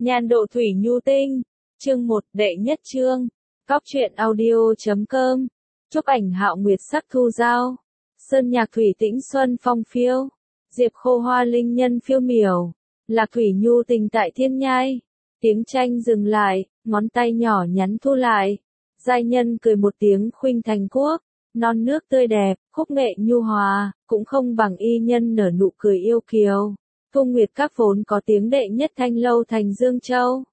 Nhan độ thủy nhu tinh. Chương 1, đệ nhất chương. Cóc truyện audio.com. Chúc ảnh hạo nguyệt sắc thu giao. Sơn nhạc thủy tĩnh xuân phong phiêu. Diệp khô hoa linh nhân phiêu miểu. Lạc thủy nhu tình tại thiên nhai. Tiếng tranh dừng lại, ngón tay nhỏ nhắn thu lại. Giai nhân cười một tiếng khuynh thành quốc. Non nước tươi đẹp, khúc nghệ nhu hòa, cũng không bằng y nhân nở nụ cười yêu kiều. Thu Nguyệt Các vốn có tiếng đệ nhất Thanh Lâu thành Dương Châu.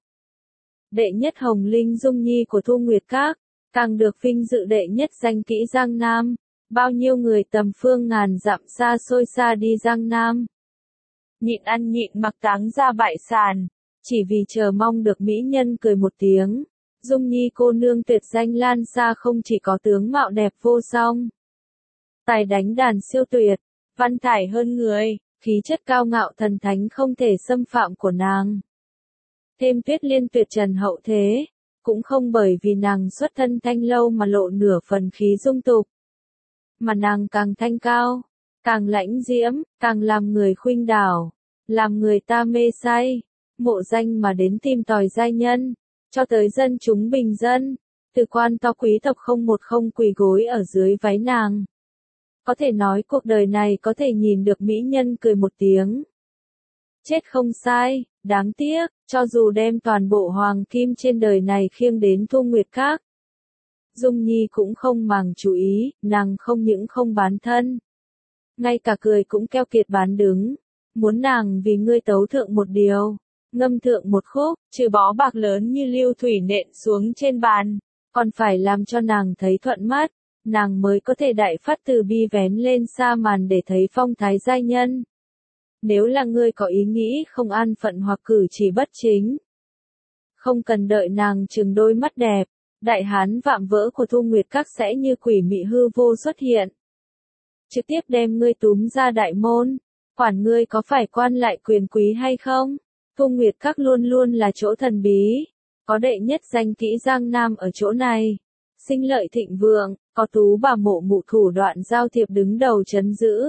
Đệ nhất Hồng Linh Dung Nhi của Thu Nguyệt Các, càng được vinh dự đệ nhất danh kỹ Giang Nam. Bao nhiêu người tầm phương ngàn dặm xa xôi xa đi Giang Nam. Nhịn ăn nhịn mặc táng ra bại sàn, chỉ vì chờ mong được mỹ nhân cười một tiếng. Dung Nhi cô nương tuyệt danh lan xa không chỉ có tướng mạo đẹp vô song. Tài đánh đàn siêu tuyệt, văn thải hơn người, khí chất cao ngạo thần thánh không thể xâm phạm của nàng. Thêm Tuyết Liên tuyệt trần hậu thế, cũng không bởi vì nàng xuất thân Thanh Lâu mà lộ nửa phần khí dung tục. Mà nàng càng thanh cao, càng lãnh diễm, càng làm người khuynh đảo, làm người ta mê say, mộ danh mà đến tìm tòi giai nhân, cho tới dân chúng bình dân, từ quan to quý tộc không một không quỳ gối ở dưới váy nàng. Có thể nói cuộc đời này có thể nhìn được mỹ nhân cười một tiếng. Chết không sai, đáng tiếc, cho dù đem toàn bộ hoàng kim trên đời này khiêng đến Thu Nguyệt Các. Dung Nhi cũng không màng chú ý, nàng không những không bán thân. Ngay cả cười cũng keo kiệt bán đứng, muốn nàng vì ngươi tấu thượng một điều, ngâm thượng một khúc, trừ bó bạc lớn như lưu thủy nện xuống trên bàn, còn phải làm cho nàng thấy thuận mắt. Nàng mới có thể đại phát từ bi vén lên sa màn để thấy phong thái giai nhân. Nếu là ngươi có ý nghĩ không an phận hoặc cử chỉ bất chính, không cần đợi nàng trừng đôi mắt đẹp, đại hán vạm vỡ của Thu Nguyệt Các sẽ như quỷ mị hư vô xuất hiện. Trực tiếp đem ngươi túm ra đại môn, quản ngươi có phải quan lại quyền quý hay không. Thu Nguyệt Các luôn luôn là chỗ thần bí, có đệ nhất danh kỹ Giang Nam ở chỗ này. Sinh lợi thịnh vượng, có tú bà mộ mụ thủ đoạn giao thiệp đứng đầu trấn giữ.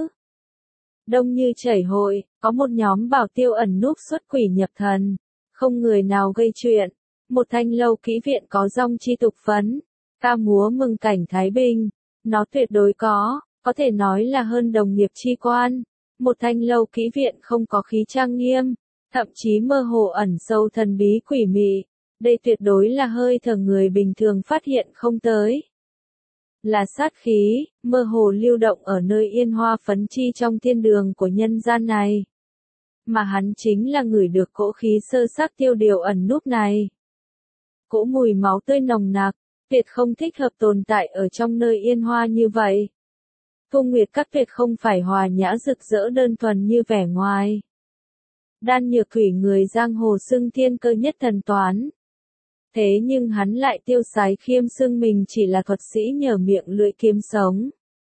Đông như chảy hội, có một nhóm bảo tiêu ẩn núp xuất quỷ nhập thần, không người nào gây chuyện. Một Thanh Lâu kỹ viện có dòng chi tục phấn, ca múa mừng cảnh Thái Bình, nó tuyệt đối có thể nói là hơn đồng nghiệp chi quan. Một Thanh Lâu kỹ viện không có khí trang nghiêm, thậm chí mơ hồ ẩn sâu thần bí quỷ mị. Đây tuyệt đối là hơi thở người bình thường phát hiện không tới. Là sát khí, mơ hồ lưu động ở nơi yên hoa phấn chi trong thiên đường của nhân gian này. Mà hắn chính là người được cỗ khí sơ sắc tiêu điều ẩn núp này. Cỗ mùi máu tươi nồng nặc, tuyệt không thích hợp tồn tại ở trong nơi yên hoa như vậy. Thu Nguyệt Các tuyệt không phải hòa nhã rực rỡ đơn thuần như vẻ ngoài. Đan Nhược Thủy người giang hồ xưng thiên cơ nhất thần toán. Thế nhưng hắn lại tiêu sái khiêm xưng mình chỉ là thuật sĩ nhờ miệng lưỡi kiếm sống.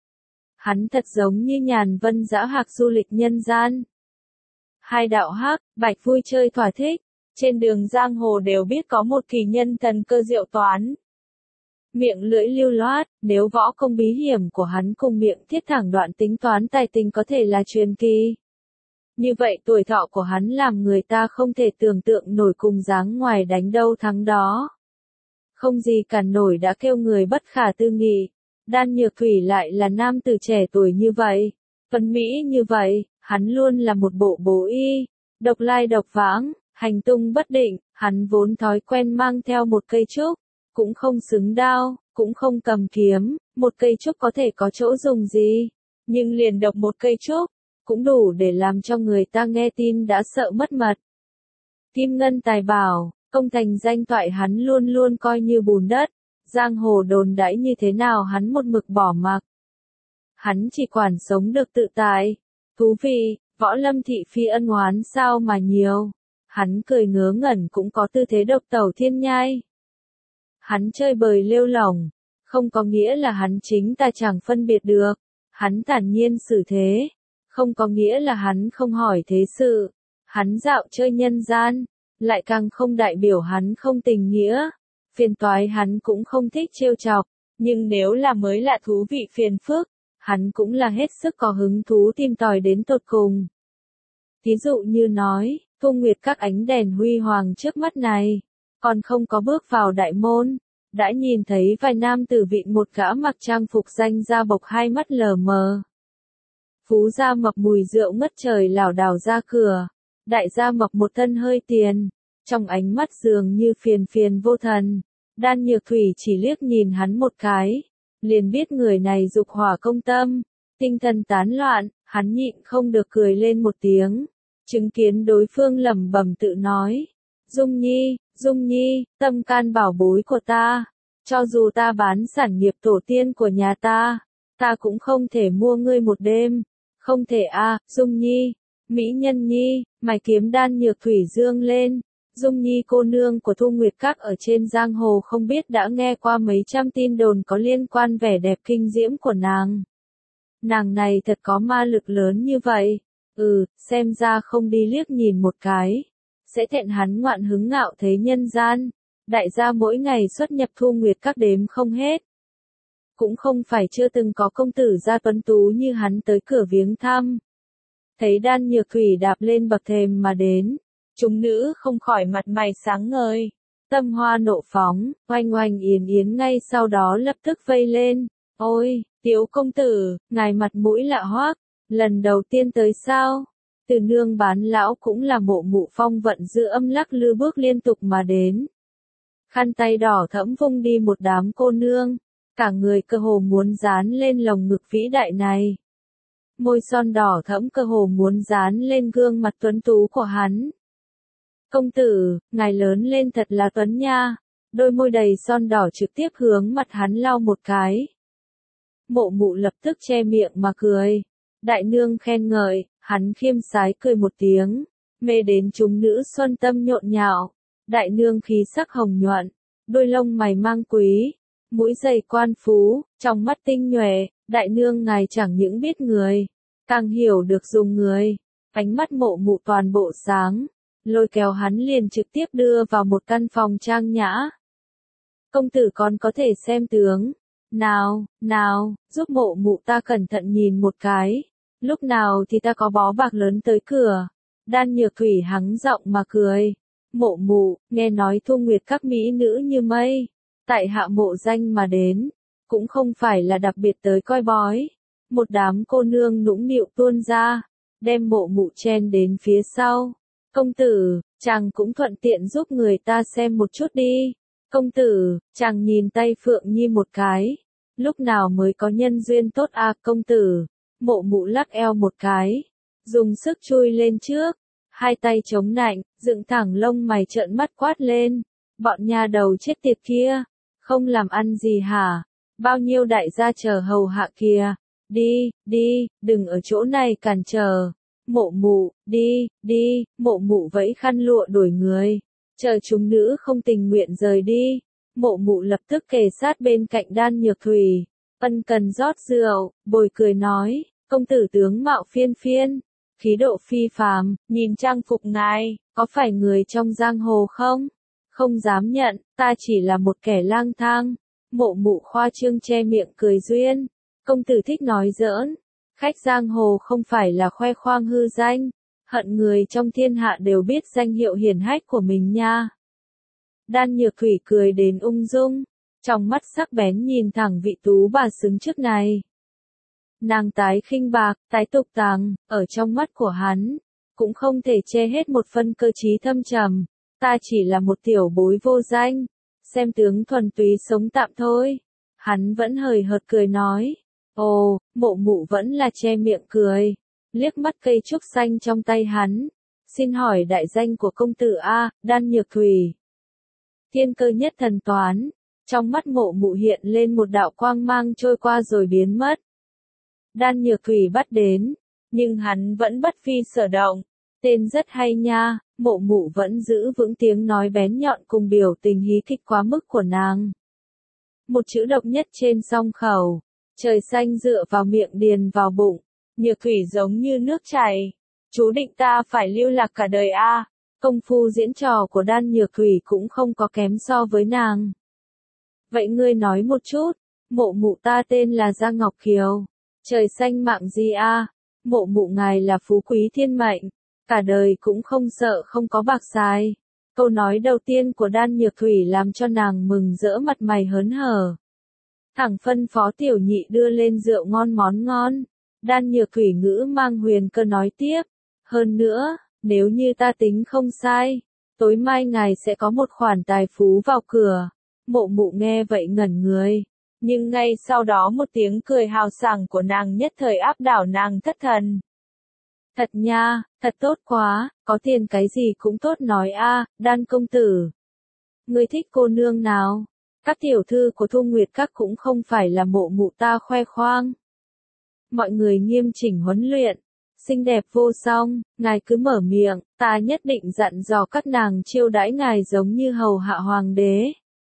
Hắn thật giống như nhàn vân dã hạc du lịch nhân gian. Hai đạo hắc, bạch vui chơi thỏa thích, trên đường giang hồ đều biết có một kỳ nhân thần cơ diệu toán. Miệng lưỡi lưu loát, nếu võ công bí hiểm của hắn cùng miệng thiết thẳng đoạn tính toán tài tình có thể là truyền kỳ. Như vậy tuổi thọ của hắn làm người ta không thể tưởng tượng nổi cùng dáng ngoài đánh đâu thắng đó. Không gì cản nổi đã kêu người bất khả tư nghị. Đan Nhược Thủy lại là nam tử trẻ tuổi như vậy, tuấn mỹ như vậy, hắn luôn là một bộ bố y, độc lai độc vãng, hành tung bất định, hắn vốn thói quen mang theo một cây trúc, cũng không xứng đao, cũng không cầm kiếm, một cây trúc có thể có chỗ dùng gì, nhưng liền độc một cây trúc, cũng đủ để làm cho người ta nghe tin đã sợ mất mật. Kim ngân tài bảo, công thành danh toại hắn luôn luôn coi như bùn đất, giang hồ đồn đãi như thế nào hắn một mực bỏ mặc. Hắn chỉ quản sống được tự tại, thú vị, võ lâm thị phi ân oán sao mà nhiều. Hắn cười ngớ ngẩn cũng có tư thế độc tẩu thiên nhai. Hắn chơi bời lêu lỏng, không có nghĩa là hắn chính ta chẳng phân biệt được. Hắn thản nhiên xử thế, không có nghĩa là hắn không hỏi thế sự. Hắn dạo chơi nhân gian, lại càng không đại biểu hắn không tình nghĩa. Phiền toái hắn cũng không thích trêu chọc, nhưng nếu là mới lạ thú vị phiền phức, hắn cũng là hết sức có hứng thú tìm tòi đến tột cùng. Ví dụ như nói, Thu Nguyệt các ánh đèn huy hoàng trước mắt này, còn không có bước vào đại môn, đã nhìn thấy vài nam tử vịn một gã mặc trang phục danh gia bộc hai mắt lờ mờ. Phú gia Mập mùi rượu ngất trời lảo đảo ra cửa, đại gia Mập một thân hơi tiền, trong ánh mắt dường như phiền phiền vô thần. Đan Nhược Thủy chỉ liếc nhìn hắn một cái, liền biết người này dục hỏa công tâm, tinh thần tán loạn, hắn nhịn không được cười lên một tiếng, chứng kiến đối phương lẩm bẩm tự nói, Dung Nhi, tâm can bảo bối của ta, cho dù ta bán sản nghiệp tổ tiên của nhà ta cũng không thể mua ngươi một đêm, không thể a, Dung Nhi, Mỹ Nhân Nhi, mày kiếm Đan Nhược Thủy dương lên. Dung Nhi cô nương của Thu Nguyệt Các ở trên giang hồ không biết đã nghe qua mấy trăm tin đồn có liên quan vẻ đẹp kinh diễm của nàng. Nàng này thật có ma lực lớn như vậy. Xem ra không đi liếc nhìn một cái. Sẽ thẹn hắn ngoạn hứng ngạo thế nhân gian. Đại gia mỗi ngày xuất nhập Thu Nguyệt Các đếm không hết. Cũng không phải chưa từng có công tử gia tuấn tú như hắn tới cửa viếng thăm. Thấy Đan Nhược Thủy đạp lên bậc thềm mà đến. Chúng nữ không khỏi mặt mày sáng ngời, tâm hoa nộ phóng, oanh oanh yến yến ngay sau đó lập tức vây lên. Ôi, Tiếu công tử, ngài mặt mũi lạ hoắc, lần đầu tiên tới sao? Từ nương bán lão cũng là Mộ Mụ phong vận giữa âm lắc lư bước liên tục mà đến. Khăn tay đỏ thẫm vung đi một đám cô nương, cả người cơ hồ muốn dán lên lồng ngực vĩ đại này. Môi son đỏ thẫm cơ hồ muốn dán lên gương mặt tuấn tú của hắn. Công tử, ngài lớn lên thật là tuấn nha, đôi môi đầy son đỏ trực tiếp hướng mặt hắn lau một cái. Mộ Mụ lập tức che miệng mà cười. Đại nương khen ngợi, hắn khiêm sái cười một tiếng, mê đến chúng nữ xuân tâm nhộn nhạo. Đại nương khí sắc hồng nhuận, đôi lông mày mang quý, mũi dày quan phú, trong mắt tinh nhuệ, đại nương ngài chẳng những biết người, càng hiểu được dùng người. Ánh mắt Mộ Mụ toàn bộ sáng, lôi kéo hắn liền trực tiếp đưa vào một căn phòng trang nhã. Công tử con có thể xem tướng. Nào, giúp Mộ Mụ ta cẩn thận nhìn một cái. Lúc nào thì ta có bó bạc lớn tới cửa. Đan Nhược Thủy hắng giọng mà cười. Mộ Mụ, nghe nói Thu Nguyệt các mỹ nữ như mây. Tại hạ mộ danh mà đến. Cũng không phải là đặc biệt tới coi bói. Một đám cô nương nũng nịu tuôn ra. Đem Mộ Mụ chen đến phía sau. Công tử, chàng cũng thuận tiện giúp người ta xem một chút đi. Công tử, chàng nhìn tay Phượng Nhi một cái. Lúc nào mới có nhân duyên tốt à công tử. Mộ Mụ lắc eo một cái. Dùng sức chui lên trước. Hai tay chống nạnh, dựng thẳng lông mày trợn mắt quát lên. Bọn nhà đầu chết tiệt kia. Không làm ăn gì hả? Bao nhiêu đại gia chờ hầu hạ kìa. Đi, đừng ở chỗ này cản trở. Mộ Mụ, đi, Mộ Mụ vẫy khăn lụa đuổi người. Chờ chúng nữ không tình nguyện rời đi. Mộ Mụ lập tức kề sát bên cạnh Đan Nhược Thủy. Ân cần rót rượu, bồi cười nói, công tử tướng mạo phiên phiên, khí độ phi phàm, nhìn trang phục ngài, có phải người trong giang hồ không? Không dám nhận, ta chỉ là một kẻ lang thang. Mộ Mụ khoa trương che miệng cười duyên. Công tử thích nói giỡn. Khách giang hồ không phải là khoe khoang hư danh, hận người trong thiên hạ đều biết danh hiệu hiển hách của mình nha. Đan Nhược Thủy cười đến ung dung, trong mắt sắc bén nhìn thẳng vị tú bà xứng trước này. Nàng tái khinh bạc, tái tục tàng, ở trong mắt của hắn, cũng không thể che hết một phân cơ trí thâm trầm. Ta chỉ là một tiểu bối vô danh, xem tướng thuần túy sống tạm thôi. Hắn vẫn hời hợt cười nói. Ồ, Mộ Mụ vẫn là che miệng cười, liếc mắt cây trúc xanh trong tay hắn. Xin hỏi đại danh của công tử A, Đan Nhược Thủy. Thiên cơ nhất thần toán, trong mắt Mộ Mụ hiện lên một đạo quang mang trôi qua rồi biến mất. Đan Nhược Thủy bắt đến, nhưng hắn vẫn bất phi sở động. Tên rất hay nha, Mộ Mụ vẫn giữ vững tiếng nói bén nhọn cùng biểu tình hí kịch quá mức của nàng. Một chữ độc nhất trên song khẩu. Trời xanh dựa vào miệng điền vào bụng, Nhược Thủy giống như nước chảy. Chú định ta phải lưu lạc cả đời a. Công phu diễn trò của Đan Nhược Thủy cũng không có kém so với nàng. Vậy ngươi nói một chút, Mộ Mụ ta tên là Giang Ngọc Kiều. Trời xanh mạng gì a? Mộ Mụ ngài là phú quý thiên mệnh, cả đời cũng không sợ không có bạc xài. Câu nói đầu tiên của Đan Nhược Thủy làm cho nàng mừng rỡ mặt mày hớn hở. Thẳng phân phó tiểu nhị đưa lên rượu ngon món ngon. Đan Nhược Thủy ngữ mang huyền cơ nói tiếp. Hơn nữa, nếu như ta tính không sai, tối mai ngài sẽ có một khoản tài phú vào cửa. Mộ mụ nghe vậy ngẩn người. Nhưng ngay sau đó một tiếng cười hào sảng của nàng nhất thời áp đảo nàng thất thần. Thật nha, thật tốt quá, có tiền cái gì cũng tốt nói a, Đan công tử. Ngươi thích cô nương nào? Các tiểu thư của Thu Nguyệt Các cũng không phải là mộ mụ ta khoe khoang. Mọi người nghiêm chỉnh huấn luyện, xinh đẹp vô song, ngài cứ mở miệng, ta nhất định dặn dò các nàng chiêu đãi ngài giống như hầu hạ hoàng đế.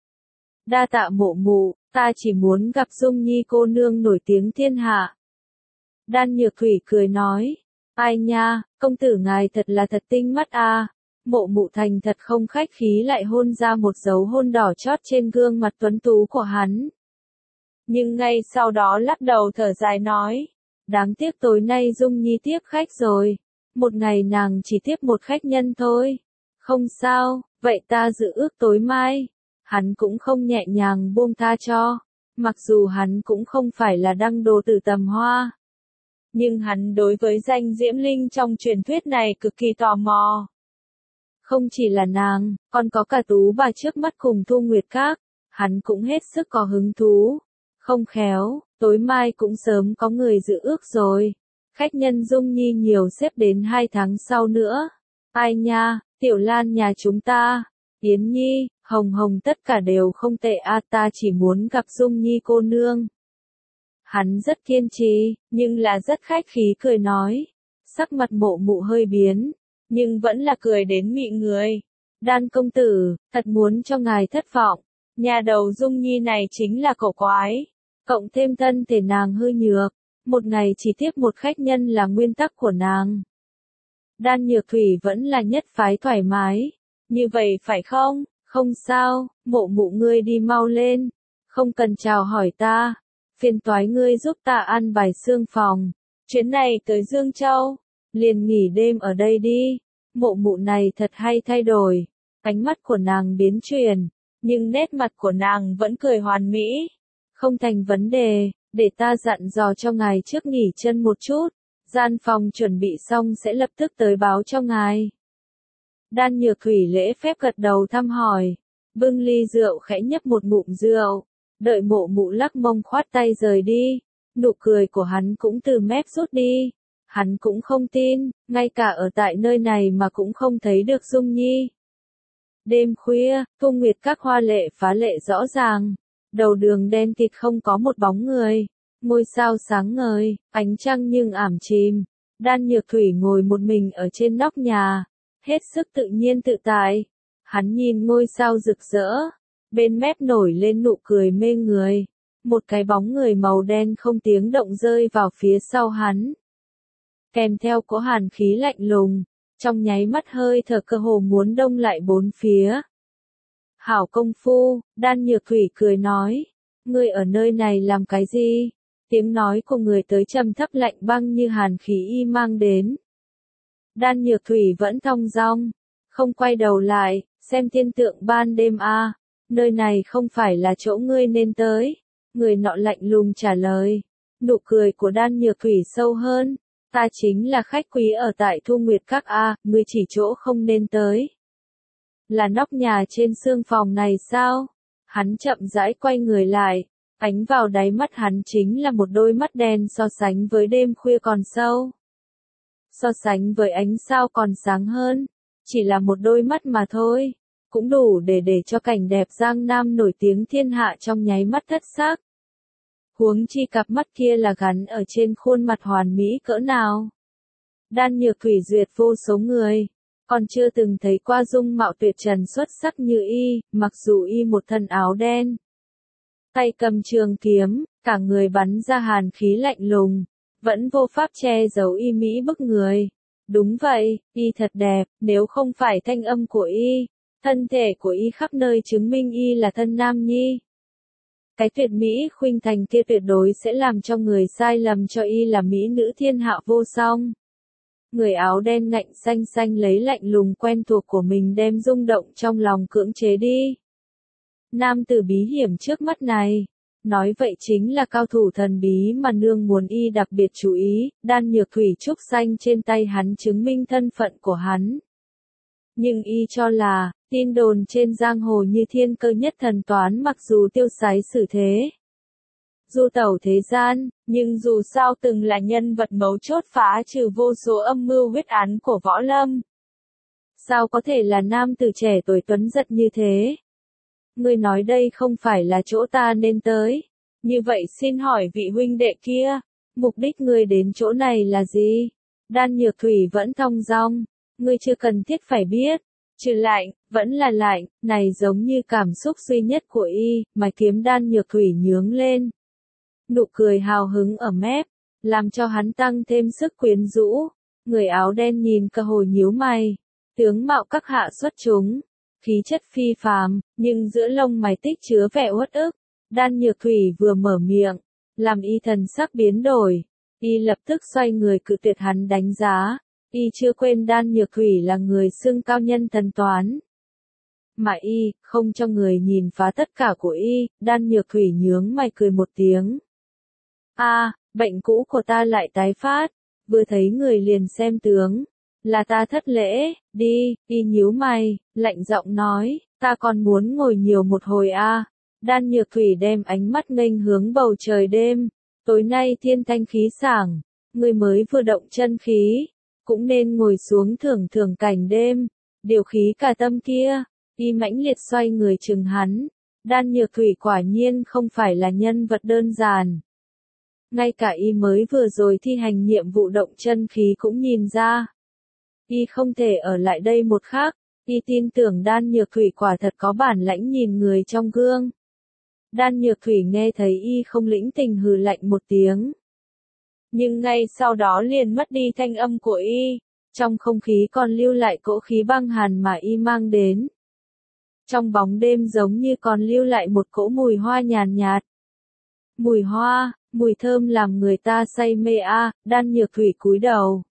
Đa tạ mộ mụ, ta chỉ muốn gặp Dung Nhi cô nương nổi tiếng thiên hạ. Đan Nhược Thủy cười nói, ai nha, công tử ngài thật là thật tinh mắt a. Mộ mụ thành thật không khách khí lại hôn ra một dấu hôn đỏ chót trên gương mặt tuấn tú của hắn. Nhưng ngay sau đó lắc đầu thở dài nói, đáng tiếc tối nay Dung Nhi tiếp khách rồi. Một ngày nàng chỉ tiếp một khách nhân thôi. Không sao, vậy ta dự ước tối mai. Hắn cũng không nhẹ nhàng buông tha cho. Mặc dù hắn cũng không phải là đăng đồ tử tầm hoa. Nhưng hắn đối với danh Diễm Linh trong truyền thuyết này cực kỳ tò mò. Không chỉ là nàng, còn có cả tú bà trước mắt cùng Thu Nguyệt Các. Hắn cũng hết sức có hứng thú. Không khéo, tối mai cũng sớm có người dự ước rồi. Khách nhân Dung Nhi nhiều xếp đến 2 tháng sau nữa. Ai nha, Tiểu Lan nhà chúng ta, Yến Nhi, Hồng Hồng tất cả đều không tệ a, ta chỉ muốn gặp Dung Nhi cô nương. Hắn rất kiên trì, nhưng là rất khách khí cười nói. Sắc mặt mộ mụ hơi biến, nhưng vẫn là cười đến mị người. Đan công tử, thật muốn cho ngài thất vọng. Nhà đầu Dung Nhi này chính là cổ quái. Cộng thêm thân thể nàng hư nhược. Một ngày chỉ tiếp một khách nhân là nguyên tắc của nàng. Đan Nhược Thủy vẫn là nhất phái thoải mái. Như vậy phải không? Không sao, mộ mụ ngươi đi mau lên. Không cần chào hỏi ta. Phiền toái ngươi giúp ta ăn bài xương phòng. Chuyến này tới Dương Châu. Liền nghỉ đêm ở đây đi. Mộ mụ này thật hay thay đổi. Ánh mắt của nàng biến chuyển. Nhưng nét mặt của nàng vẫn cười hoàn mỹ. Không thành vấn đề, để ta dặn dò cho ngài trước nghỉ chân một chút. Gian phòng chuẩn bị xong sẽ lập tức tới báo cho ngài. Đan Nhược Thủy lễ phép gật đầu thăm hỏi. Bưng ly rượu khẽ nhấp một ngụm rượu. Đợi mộ mụ lắc mông khoát tay rời đi. Nụ cười của hắn cũng từ mép rút đi. Hắn cũng không tin, ngay cả ở tại nơi này mà cũng không thấy được Dung Nhi. Đêm khuya, Thu Nguyệt Các hoa lệ phá lệ rõ ràng. Đầu đường đen kịt không có một bóng người. Ngôi sao sáng ngời, ánh trăng nhưng ảm chìm. Đan Nhược Thủy ngồi một mình ở trên nóc nhà. Hết sức tự nhiên tự tại. Hắn nhìn ngôi sao rực rỡ. Bên mép nổi lên nụ cười mê người. Một cái bóng người màu đen không tiếng động rơi vào phía sau hắn. Kèm theo cỗ hàn khí lạnh lùng. Trong nháy mắt hơi thở cơ hồ muốn đông lại bốn phía. Hảo công phu, Đan Nhược Thủy cười nói. Ngươi ở nơi này làm cái gì? Tiếng nói của người tới trầm thấp lạnh băng như hàn khí y mang đến. Đan Nhược Thủy vẫn thong dong. Không quay đầu lại, xem thiên tượng ban đêm a. Nơi này không phải là chỗ ngươi nên tới. Người nọ lạnh lùng trả lời. Nụ cười của Đan Nhược Thủy sâu hơn. Ta chính là khách quý ở tại Thu Nguyệt Các a, ngươi chỉ chỗ không nên tới. Là nóc nhà trên xương phòng này sao? Hắn chậm rãi quay người lại. Ánh vào đáy mắt hắn chính là một đôi mắt đen so sánh với đêm khuya còn sâu. So sánh với ánh sao còn sáng hơn. Chỉ là một đôi mắt mà thôi. Cũng đủ để cho cảnh đẹp Giang Nam nổi tiếng thiên hạ trong nháy mắt thất xác. Huống chi cặp mắt kia là gắn ở trên khuôn mặt hoàn mỹ cỡ nào. Đan Nhược Thủy duyệt vô số người. Còn chưa từng thấy qua dung mạo tuyệt trần xuất sắc như y, mặc dù y một thân áo đen. Tay cầm trường kiếm, cả người bắn ra hàn khí lạnh lùng. Vẫn vô pháp che giấu y mỹ bức người. Đúng vậy, y thật đẹp, nếu không phải thanh âm của y. Thân thể của y khắp nơi chứng minh y là thân nam nhi. Cái tuyệt mỹ khuynh thành kia tuyệt đối sẽ làm cho người sai lầm cho y là mỹ nữ thiên hạ vô song. Người áo đen ngạnh xanh xanh lấy lạnh lùng quen thuộc của mình đem rung động trong lòng cưỡng chế đi. Nam tử bí hiểm trước mắt này, nói vậy chính là cao thủ thần bí mà nương muốn y đặc biệt chú ý, đan nhược thủy trúc xanh trên tay hắn chứng minh thân phận của hắn. Nhưng y cho là, tin đồn trên giang hồ như thiên cơ nhất thần toán mặc dù tiêu sái xử thế. Du tẩu thế gian, nhưng dù sao từng là nhân vật mấu chốt phá trừ vô số âm mưu huyết án của võ lâm. Sao có thể là nam tử trẻ tuổi tuấn giật như thế? Ngươi nói đây không phải là chỗ ta nên tới. Như vậy xin hỏi vị huynh đệ kia, mục đích ngươi đến chỗ này là gì? Đan nhược thủy vẫn thong dong, ngươi chưa cần thiết phải biết. Trừ lạnh, vẫn là lạnh, này giống như cảm xúc duy nhất của y, mày kiếm đan nhược thủy nhướng lên. Nụ cười hào hứng ở mép, làm cho hắn tăng thêm sức quyến rũ. Người áo đen nhìn cơ hồ nhíu mày, tướng mạo các hạ xuất chúng, khí chất phi phàm, nhưng giữa lông mày tích chứa vẻ uất ức. Đan nhược thủy vừa mở miệng, làm y thần sắc biến đổi, y lập tức xoay người cự tuyệt hắn đánh giá. Y chưa quên đan nhược thủy là người xưng cao nhân thần toán. Mà y, không cho người nhìn phá tất cả của y, đan nhược thủy nhướng mày cười một tiếng. Bệnh cũ của ta lại tái phát, vừa thấy người liền xem tướng. Là ta thất lễ, đi, y nhíu mày, lạnh giọng nói, ta còn muốn ngồi nhiều một hồi Đan nhược thủy đem ánh mắt nghênh hướng bầu trời đêm. Tối nay thiên thanh khí sảng, người mới vừa động chân khí. Cũng nên ngồi xuống thưởng thưởng cảnh đêm, điều khí cả tâm kia. Y mãnh liệt xoay người chừng hắn. Đan nhược thủy quả nhiên không phải là nhân vật đơn giản. Ngay cả y mới vừa rồi thi hành nhiệm vụ động chân khí cũng nhìn ra. Y không thể ở lại đây một khắc, y tin tưởng đan nhược thủy quả thật có bản lãnh nhìn người trong gương. Đan nhược thủy nghe thấy y không lĩnh tình hừ lạnh một tiếng. Nhưng ngay sau đó liền mất đi thanh âm của y, trong không khí còn lưu lại cỗ khí băng hàn mà y mang đến. Trong bóng đêm giống như còn lưu lại một cỗ mùi hoa nhàn nhạt. Mùi hoa, mùi thơm làm người ta say mê đan nhược thủy cúi đầu.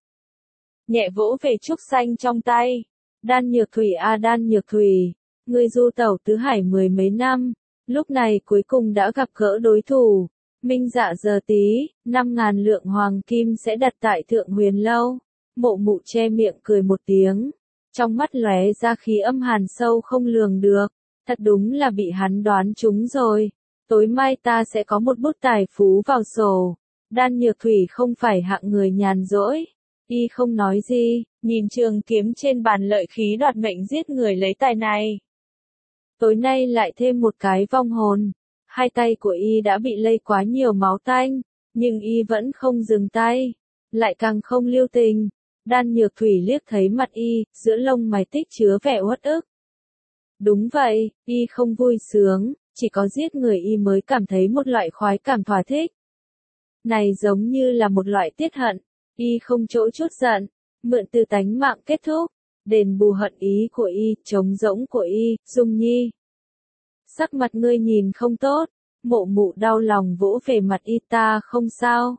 Nhẹ vỗ về trúc xanh trong tay. Đan nhược thủy đan nhược thủy, người du tẩu tứ hải mười mấy năm, lúc này cuối cùng đã gặp gỡ đối thủ. Minh Dạ giờ tí, 5.000 lượng hoàng kim sẽ đặt tại Thượng Huyền Lâu. Mộ Mụ che miệng cười một tiếng, trong mắt lóe ra khí âm hàn sâu không lường được. Thật đúng là bị hắn đoán trúng rồi. Tối mai ta sẽ có một bút tài phú vào sổ. Đan nhược thủy không phải hạng người nhàn rỗi. Y không nói gì, nhìn trường kiếm trên bàn lợi khí đoạt mệnh giết người lấy tài này. Tối nay lại thêm một cái vong hồn. Hai tay của y đã bị lây quá nhiều máu tanh, nhưng y vẫn không dừng tay, lại càng không lưu tình. Đan nhược thủy liếc thấy mặt y, giữa lông mày tích chứa vẻ uất ức. Đúng vậy, y không vui sướng, chỉ có giết người y mới cảm thấy một loại khoái cảm thỏa thích. Này giống như là một loại tiết hận, y không chỗ chút giận, mượn từ tánh mạng kết thúc, đền bù hận ý của y, trống rỗng của y, Dung Nhi. Sắc mặt ngươi nhìn không tốt, Mộ Mụ đau lòng vỗ về mặt y, ta không sao.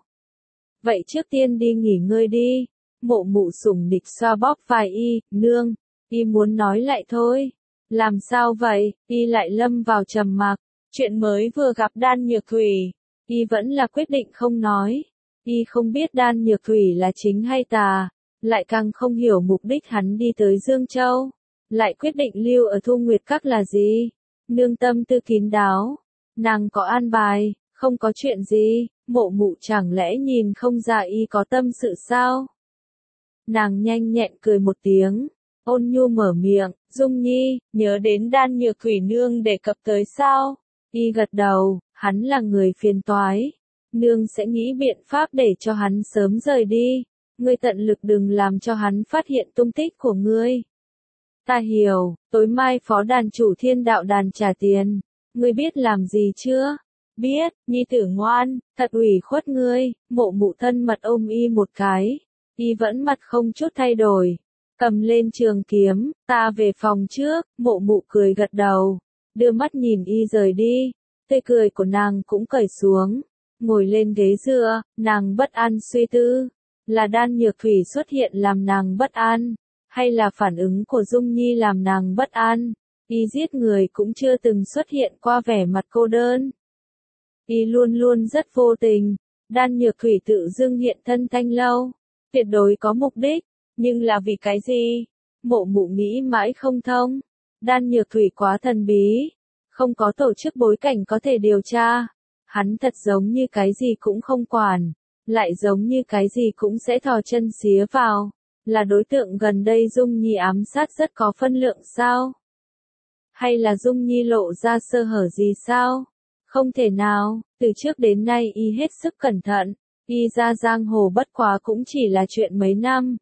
Vậy trước tiên đi nghỉ ngơi đi. Mộ Mụ sủng nịch xoa bóp vai y, nương, y muốn nói lại thôi. Làm sao vậy, y lại lâm vào trầm mặc. Chuyện mới vừa gặp đan nhược thủy, y vẫn là quyết định không nói. Y không biết đan nhược thủy là chính hay tà, lại càng không hiểu mục đích hắn đi tới Dương Châu. Lại quyết định lưu ở Thu Nguyệt Các là gì? Nương tâm tư kín đáo, nàng có an bài, không có chuyện gì. Mộ Mụ chẳng lẽ nhìn không ra y có tâm sự sao? Nàng nhanh nhẹn cười một tiếng, ôn nhu mở miệng, Dung Nhi, nhớ đến đan nhược thủy nương đề cập tới sao? Y gật đầu, hắn là người phiền toái. Nương sẽ nghĩ biện pháp để cho hắn sớm rời đi. Ngươi tận lực đừng làm cho hắn phát hiện tung tích của ngươi. Ta hiểu, tối mai phó đàn chủ Thiên Đạo đàn trả tiền. Ngươi biết làm gì chưa? Biết, nhi tử ngoan, thật ủy khuất ngươi. Mộ Mụ thân mật ôm y một cái. Y vẫn mặt không chút thay đổi. Cầm lên trường kiếm, ta về phòng trước. Mộ Mụ cười gật đầu, đưa mắt nhìn y rời đi. Tươi cười của nàng cũng cởi xuống. Ngồi lên ghế dựa, nàng bất an suy tư. Là Đan Nhược Thủy xuất hiện làm nàng bất an, hay là phản ứng của Dung Nhi làm nàng bất an? Y giết người cũng chưa từng xuất hiện qua vẻ mặt cô đơn. Y luôn luôn rất vô tình. Đan Nhược Thủy tự dưng hiện thân Thanh Lâu, tuyệt đối có mục đích, nhưng là vì cái gì? Mộ Mụ nghĩ mãi không thông. Đan Nhược Thủy quá thần bí, không có tổ chức bối cảnh có thể điều tra. Hắn thật giống như cái gì cũng không quản, lại giống như cái gì cũng sẽ thò chân xía vào. Là đối tượng gần đây Dung Nhi ám sát rất có phân lượng sao? Hay là Dung Nhi lộ ra sơ hở gì sao? Không thể nào, từ trước đến nay y hết sức cẩn thận, y ra giang hồ bất quá cũng chỉ là chuyện mấy năm.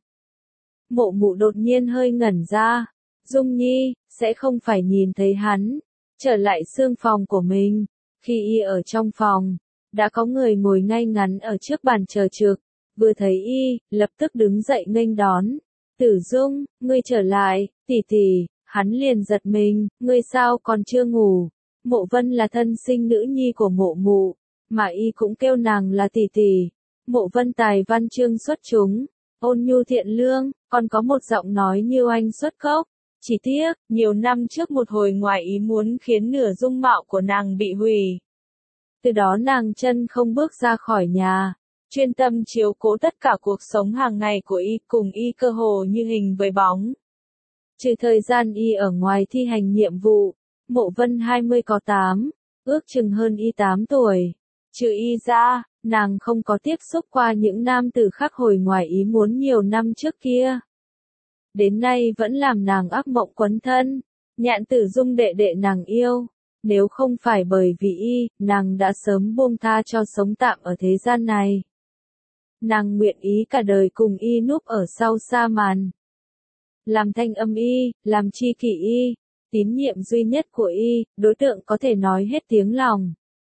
Mộ Mụ đột nhiên hơi ngẩn ra, Dung Nhi, sẽ không phải nhìn thấy hắn, trở lại xương phòng của mình. Khi y ở trong phòng, đã có người ngồi ngay ngắn ở trước bàn chờ trực, vừa thấy y, lập tức đứng dậy nghênh đón. Tử Dung, ngươi trở lại, tỷ tỷ. Hắn liền giật mình, ngươi sao còn chưa ngủ? Mộ Vân là thân sinh nữ nhi của Mộ Mụ, mà y cũng kêu nàng là tỷ tỷ. Mộ Vân tài văn chương xuất chúng, ôn nhu thiện lương, còn có một giọng nói như oanh xuất cốc. Chỉ tiếc, nhiều năm trước một hồi ngoài ý muốn khiến nửa dung mạo của nàng bị hủy. Từ đó nàng chân không bước ra khỏi nhà, chuyên tâm chiếu cố tất cả cuộc sống hàng ngày của y, cùng y cơ hồ như hình với bóng. Trừ thời gian y ở ngoài thi hành nhiệm vụ, Mộ Vân 20 có 8, ước chừng hơn y 8 tuổi. Trừ y ra, nàng không có tiếp xúc qua những nam tử khác hồi ngoài ý muốn nhiều năm trước kia. Đến nay vẫn làm nàng ác mộng quấn thân. Nhạn Tử Dung đệ đệ nàng yêu, nếu không phải bởi vì y, nàng đã sớm buông tha cho sống tạm ở thế gian này. Nàng nguyện ý cả đời cùng y núp ở sau sa màn. Làm thanh âm y, làm chi kỷ y, tín nhiệm duy nhất của y, đối tượng có thể nói hết tiếng lòng.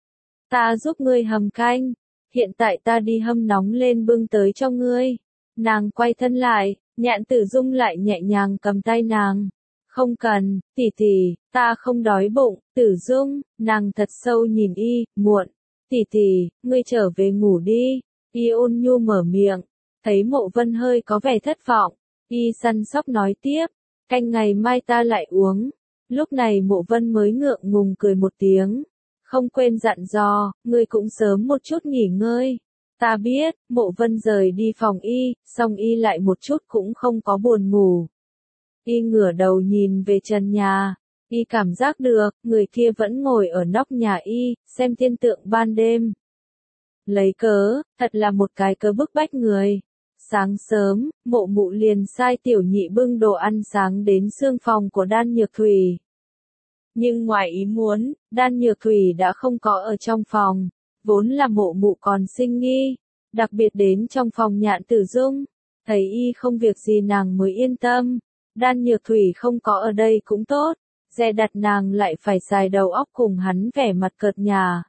Ta giúp ngươi hầm canh, hiện tại ta đi hâm nóng lên bưng tới cho ngươi. Nàng quay thân lại, Nhạn Tử Dung lại nhẹ nhàng cầm tay nàng. Không cần, tỷ tỷ, ta không đói bụng. Tử Dung, nàng thật sâu nhìn y, muộn. Tỷ tỷ, ngươi trở về ngủ đi. Y ôn nhu mở miệng, thấy Mộ Vân hơi có vẻ thất vọng. Y săn sóc nói tiếp, canh ngày mai ta lại uống. Lúc này Mộ Vân mới ngượng ngùng cười một tiếng. Không quên dặn dò, ngươi cũng sớm một chút nghỉ ngơi. Ta biết, Mộ Vân rời đi phòng y, xong y lại một chút cũng không có buồn ngủ. Y ngửa đầu nhìn về trần nhà, y cảm giác được, người kia vẫn ngồi ở nóc nhà y, xem thiên tượng ban đêm. Lấy cớ, thật là một cái cớ bức bách người. Sáng sớm, Mộ Mụ liền sai tiểu nhị bưng đồ ăn sáng đến xương phòng của Đan Nhược Thủy. Nhưng ngoài ý muốn, Đan Nhược Thủy đã không có ở trong phòng, vốn là Mộ Mụ còn sinh nghi, đặc biệt đến trong phòng Nhạn Tử Dung, thấy y không việc gì nàng mới yên tâm. Đan Nhược Thủy không có ở đây cũng tốt, dè đặt nàng lại phải xài đầu óc cùng hắn vẻ mặt cợt nhả.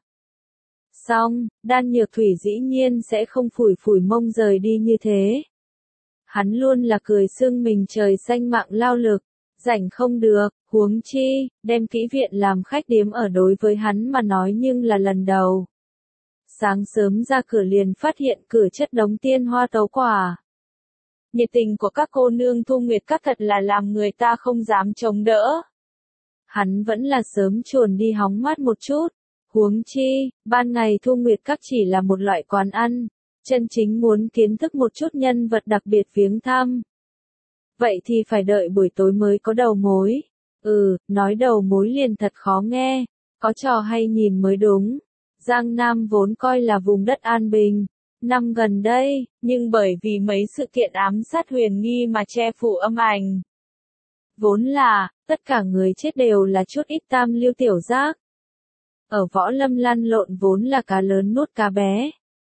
Xong, Đan Nhược Thủy dĩ nhiên sẽ không phủi phủi mông rời đi như thế. Hắn luôn là cười xưng mình trời xanh mạng lao lực, rảnh không được, huống chi, đem kỹ viện làm khách điếm ở đối với hắn mà nói nhưng là lần đầu. Sáng sớm ra cửa liền phát hiện cửa chất đống tiên hoa tấu quả. Nhiệt tình của các cô nương Thu Nguyệt các thật là làm người ta không dám chống đỡ. Hắn vẫn là sớm chuồn đi hóng mát một chút. Huống chi, ban ngày Thu Nguyệt các chỉ là một loại quán ăn, chân chính muốn kiến thức một chút nhân vật đặc biệt viếng thăm. Vậy thì phải đợi buổi tối mới có đầu mối. Nói đầu mối liền thật khó nghe, có trò hay nhìn mới đúng. Giang Nam vốn coi là vùng đất an bình. Năm gần đây, nhưng bởi vì mấy sự kiện ám sát huyền nghi mà che phủ âm ảnh. Vốn là, tất cả người chết đều là chút ít tam lưu tiểu giác. Ở võ lâm lăn lộn vốn là cá lớn nuốt cá bé.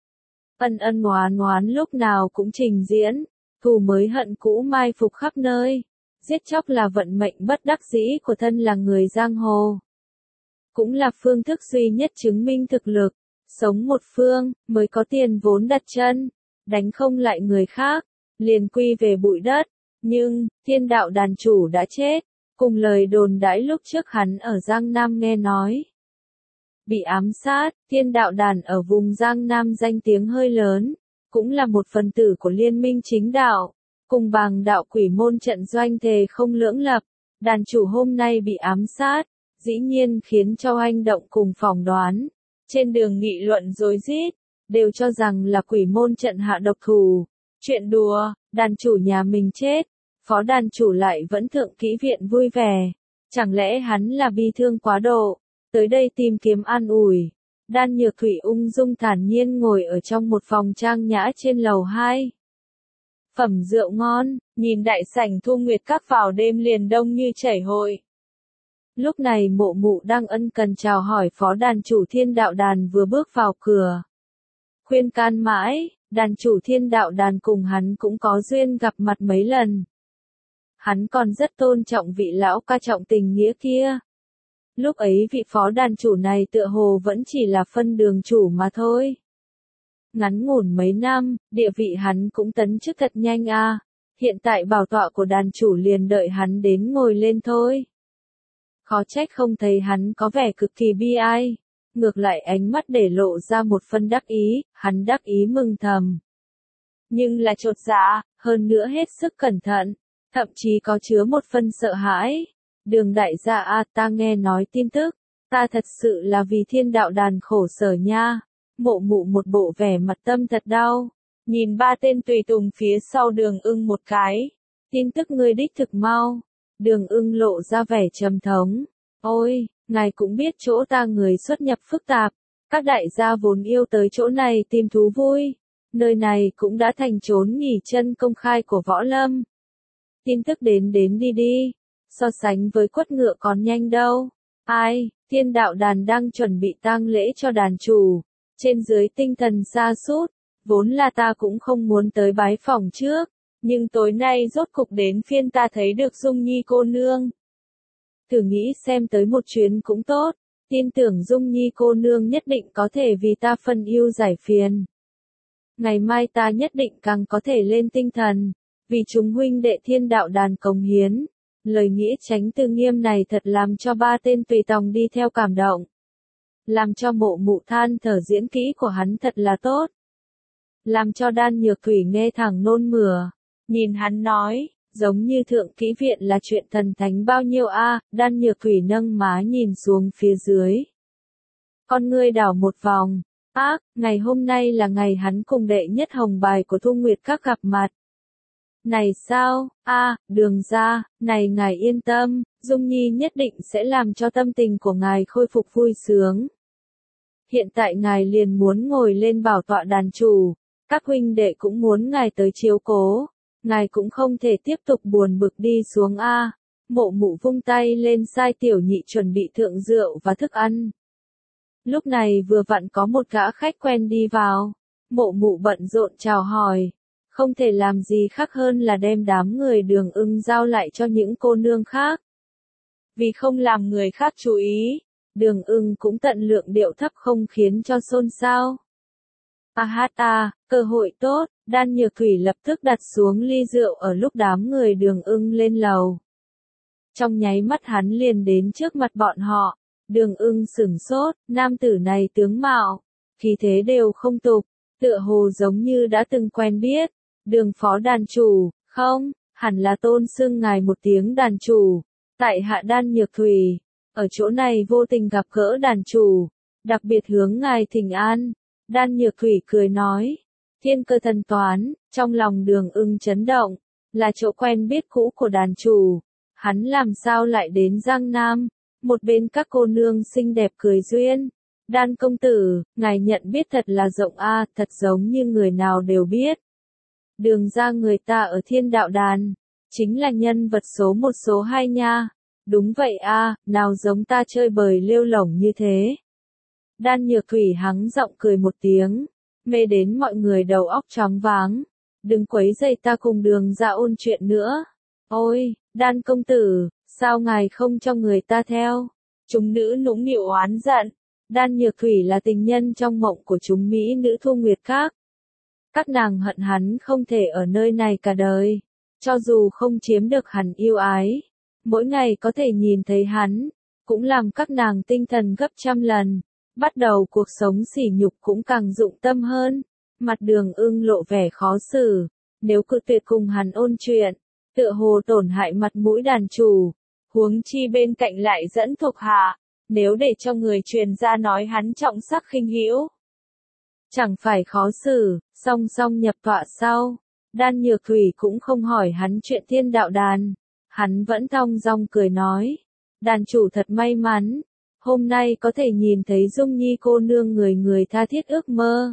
Ân ân oán oán lúc nào cũng trình diễn, thù mới hận cũ mai phục khắp nơi. Giết chóc là vận mệnh bất đắc dĩ của thân là người giang hồ. Cũng là phương thức duy nhất chứng minh thực lực. Sống một phương, mới có tiền vốn đặt chân. Đánh không lại người khác, liền quy về bụi đất. Nhưng, Thiên Đạo đàn chủ đã chết. Cùng lời đồn đãi lúc trước hắn ở Giang Nam nghe nói. Bị ám sát, Thiên Đạo đàn ở vùng Giang Nam danh tiếng hơi lớn. cũng là một phần tử của liên minh chính đạo, cùng bàng đạo quỷ môn trận doanh thề không lưỡng lập. Đàn chủ hôm nay bị ám sát, dĩ nhiên khiến cho hành động cùng phỏng đoán. Trên đường nghị luận rối rít, đều cho rằng là quỷ môn trận hạ độc thủ. Chuyện đùa, đàn chủ nhà mình chết, phó đàn chủ lại vẫn thượng kỹ viện vui vẻ. Chẳng lẽ hắn là bi thương quá độ, tới đây tìm kiếm an ủi. Đan Nhược Thủy ung dung thản nhiên ngồi ở trong một phòng trang nhã trên lầu 2. Phẩm rượu ngon, nhìn đại sảnh Thu Nguyệt Các vào đêm liền đông như chảy hội. Lúc này Mộ Mụ đang ân cần chào hỏi phó đàn chủ Thiên Đạo Đàn vừa bước vào cửa. Khuyên can mãi, đàn chủ Thiên Đạo Đàn cùng hắn cũng có duyên gặp mặt mấy lần. Hắn còn rất tôn trọng vị lão ca trọng tình nghĩa kia. Lúc ấy vị phó đàn chủ này tựa hồ vẫn chỉ là phân đường chủ mà thôi. Ngắn ngủn mấy năm, địa vị hắn cũng tấn chức thật nhanh a. Hiện tại bảo tọa của đàn chủ liền đợi hắn đến ngồi lên thôi. Khó trách không thấy hắn có vẻ cực kỳ bi ai. Ngược lại ánh mắt để lộ ra một phân đắc ý, hắn đắc ý mừng thầm. Nhưng là chột dạ, hơn nữa hết sức cẩn thận, thậm chí có chứa một phân sợ hãi. Đường đại gia a, ta nghe nói tin tức, ta thật sự là vì Thiên Đạo Đàn khổ sở nha. Mộ Mụ một bộ vẻ mặt tâm thật đau, nhìn ba tên tùy tùng phía sau Đường Ưng một cái. Tin tức ngươi đích thực mau. Đường Ưng lộ ra vẻ trầm thống. Ôi, ngài cũng biết chỗ ta người xuất nhập phức tạp, các đại gia vốn yêu tới chỗ này tìm thú vui. Nơi này cũng đã thành chốn nghỉ chân công khai của võ lâm. Tin tức đến đi đi. So sánh với quất ngựa còn nhanh đâu. Ai, Thiên Đạo Đàn đang chuẩn bị tang lễ cho đàn chủ. Trên dưới tinh thần sa sút, vốn là ta cũng không muốn tới bái phỏng trước. Nhưng tối nay rốt cục đến phiên ta thấy được Dung Nhi cô nương. Thử nghĩ xem tới một chuyến cũng tốt. Tin tưởng Dung Nhi cô nương nhất định có thể vì ta phân ưu giải phiền. Ngày mai ta nhất định càng có thể lên tinh thần. Vì chúng huynh đệ Thiên Đạo Đàn cống hiến. Lời nghĩa Chánh Tư Nghiêm này thật làm cho ba tên tùy tòng đi theo cảm động. Làm cho Mộ Mụ than thở diễn kỹ của hắn thật là tốt. Làm cho Đan Nhược Thủy nghe thẳng nôn mửa. Nhìn hắn nói, giống như thượng kỹ viện là chuyện thần thánh bao nhiêu a. Đan Nhược Thủy nâng má nhìn xuống phía dưới. Con ngươi đảo một vòng. Ác, ngày hôm nay là ngày hắn cùng đệ nhất hồng bài của Thu Nguyệt Các gặp mặt. Này sao, Đường gia, này ngài yên tâm, Dung Nhi nhất định sẽ làm cho tâm tình của ngài khôi phục vui sướng. Hiện tại ngài liền muốn ngồi lên bảo tọa đàn chủ, các huynh đệ cũng muốn ngài tới chiếu cố, ngài cũng không thể tiếp tục buồn bực đi xuống a. Mộ Mụ vung tay lên sai tiểu nhị chuẩn bị thượng rượu và thức ăn. Lúc này vừa vặn có một gã khách quen đi vào, Mộ Mụ bận rộn chào hỏi. Không thể làm gì khác hơn là đem đám người Đường Ưng giao lại cho những cô nương khác. Vì không làm người khác chú ý, Đường Ưng cũng tận lượng điệu thấp không khiến cho xôn xao. Cơ hội tốt, Đan Nhược Thủy lập tức đặt xuống ly rượu ở lúc đám người Đường Ưng lên lầu. Trong nháy mắt hắn liền đến trước mặt bọn họ, Đường Ưng sửng sốt, nam tử này tướng mạo, khí thế đều không tục, tựa hồ giống như đã từng quen biết. Đường phó đàn chủ, không, hẳn là tôn xưng ngài một tiếng đàn chủ. Tại hạ Đan Nhược Thủy, ở chỗ này vô tình gặp gỡ đàn chủ, đặc biệt hướng ngài thỉnh an. Đan Nhược Thủy cười nói, thiên cơ thần toán, trong lòng Đường Ưng chấn động, là chỗ quen biết cũ của đàn chủ. Hắn làm sao lại đến Giang Nam, một bên các cô nương xinh đẹp cười duyên. Đan công tử, ngài nhận biết thật là rộng a, thật giống như người nào đều biết. Đường ra người ta ở Thiên Đạo Đàn, chính là nhân vật số 1 số 2 nha. Đúng vậy a, nào giống ta chơi bời lêu lổng như thế. Đan Nhược Thủy hắng giọng cười một tiếng, mê đến mọi người đầu óc choáng váng. Đừng quấy rầy ta cùng Đường ra ôn chuyện nữa. Ôi, Đan công tử, sao ngài không cho người ta theo? Chúng nữ nũng nịu oán giận. Đan Nhược Thủy là tình nhân trong mộng của chúng mỹ nữ Thu Nguyệt Các. Các nàng hận hắn không thể ở nơi này cả đời. Cho dù không chiếm được hắn yêu ái, mỗi ngày có thể nhìn thấy hắn, cũng làm các nàng tinh thần gấp trăm lần. Bắt đầu cuộc sống sỉ nhục cũng càng dụng tâm hơn. Mặt Đường Ưng lộ vẻ khó xử, nếu cự tuyệt cùng hắn ôn chuyện, tựa hồ tổn hại mặt mũi đàn chủ, huống chi bên cạnh lại dẫn thuộc hạ, nếu để cho người truyền ra nói hắn trọng sắc khinh hữu, chẳng phải khó xử. Song song nhập tọa sau, Đan Nhược Thủy cũng không hỏi hắn chuyện Thiên Đạo Đàn, hắn vẫn thong dong cười nói, đàn chủ thật may mắn, hôm nay có thể nhìn thấy Dung Nhi cô nương người người tha thiết ước mơ.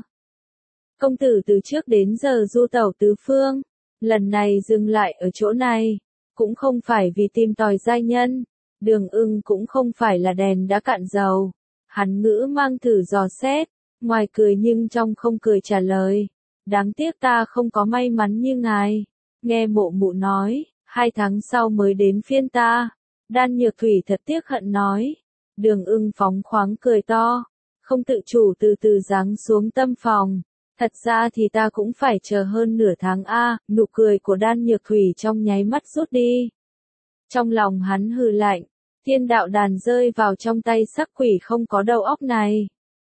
Công tử từ trước đến giờ du tẩu tứ phương, lần này dừng lại ở chỗ này, cũng không phải vì tìm tòi giai nhân, Đường Ưng cũng không phải là đèn đã cạn dầu. Hắn ngữ mang thử dò xét, ngoài cười nhưng trong không cười trả lời, đáng tiếc ta không có may mắn như ngài. Nghe Mộ Mụ nói, 2 tháng sau mới đến phiên ta. Đan Nhược Thủy thật tiếc hận nói. Đường Ưng phóng khoáng cười to, không tự chủ từ từ giáng xuống tâm phòng. Thật ra thì ta cũng phải chờ hơn nửa tháng a. Nụ cười của Đan Nhược Thủy trong nháy mắt rút đi. Trong lòng hắn hừ lạnh, Thiên Đạo Đàn rơi vào trong tay sắc quỷ không có đầu óc này.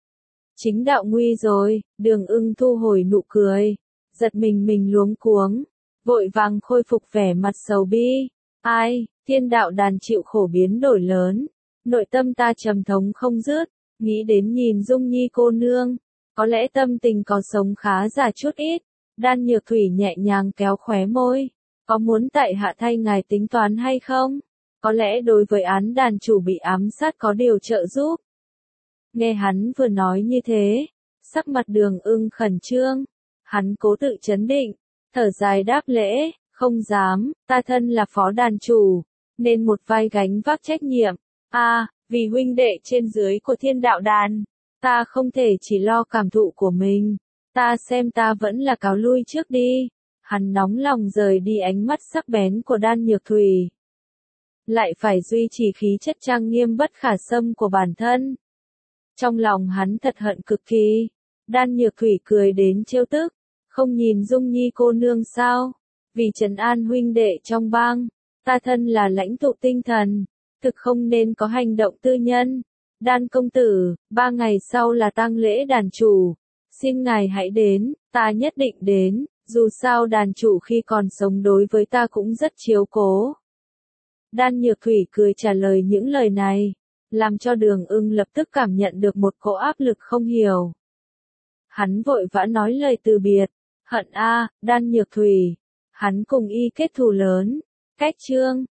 Chính đạo nguy rồi. Đường Ưng thu hồi nụ cười, giật mình luống cuống, vội vàng khôi phục vẻ mặt sầu bi. Ai, Thiên Đạo Đàn chịu khổ biến đổi lớn, nội tâm ta trầm thống không dứt, nghĩ đến nhìn Dung Nhi cô nương, có lẽ tâm tình có sống khá giả chút ít. Đan Nhược Thủy nhẹ nhàng kéo khóe môi, có muốn tại hạ thay ngài tính toán hay không? Có lẽ đối với án đàn chủ bị ám sát có điều trợ giúp. Nghe hắn vừa nói như thế, sắc mặt Đường Ưng khẩn trương, hắn cố tự trấn định, thở dài đáp lễ, không dám, ta thân là phó đàn chủ, nên một vai gánh vác trách nhiệm. Vì huynh đệ trên dưới của Thiên Đạo Đàn, ta không thể chỉ lo cảm thụ của mình, ta xem ta vẫn là cáo lui trước đi. Hắn nóng lòng rời đi ánh mắt sắc bén của Đan Nhược Thủy, lại phải duy trì khí chất trang nghiêm bất khả xâm của bản thân. Trong lòng hắn thật hận cực kỳ. Đan Nhược Thủy cười đến trêu tức, không nhìn Dung Nhi cô nương sao? Vì trấn an huynh đệ trong bang, ta thân là lãnh tụ tinh thần, thực không nên có hành động tư nhân. Đan công tử, 3 ngày sau là tang lễ đàn chủ, xin ngài hãy đến, ta nhất định đến, dù sao đàn chủ khi còn sống đối với ta cũng rất chiếu cố. Đan Nhược Thủy cười trả lời những lời này, làm cho Đường Ưng lập tức cảm nhận được một cỗ áp lực không hiểu. Hắn vội vã nói lời từ biệt, hận Đan Nhược Thủy, hắn cùng y kết thù lớn. Cách chương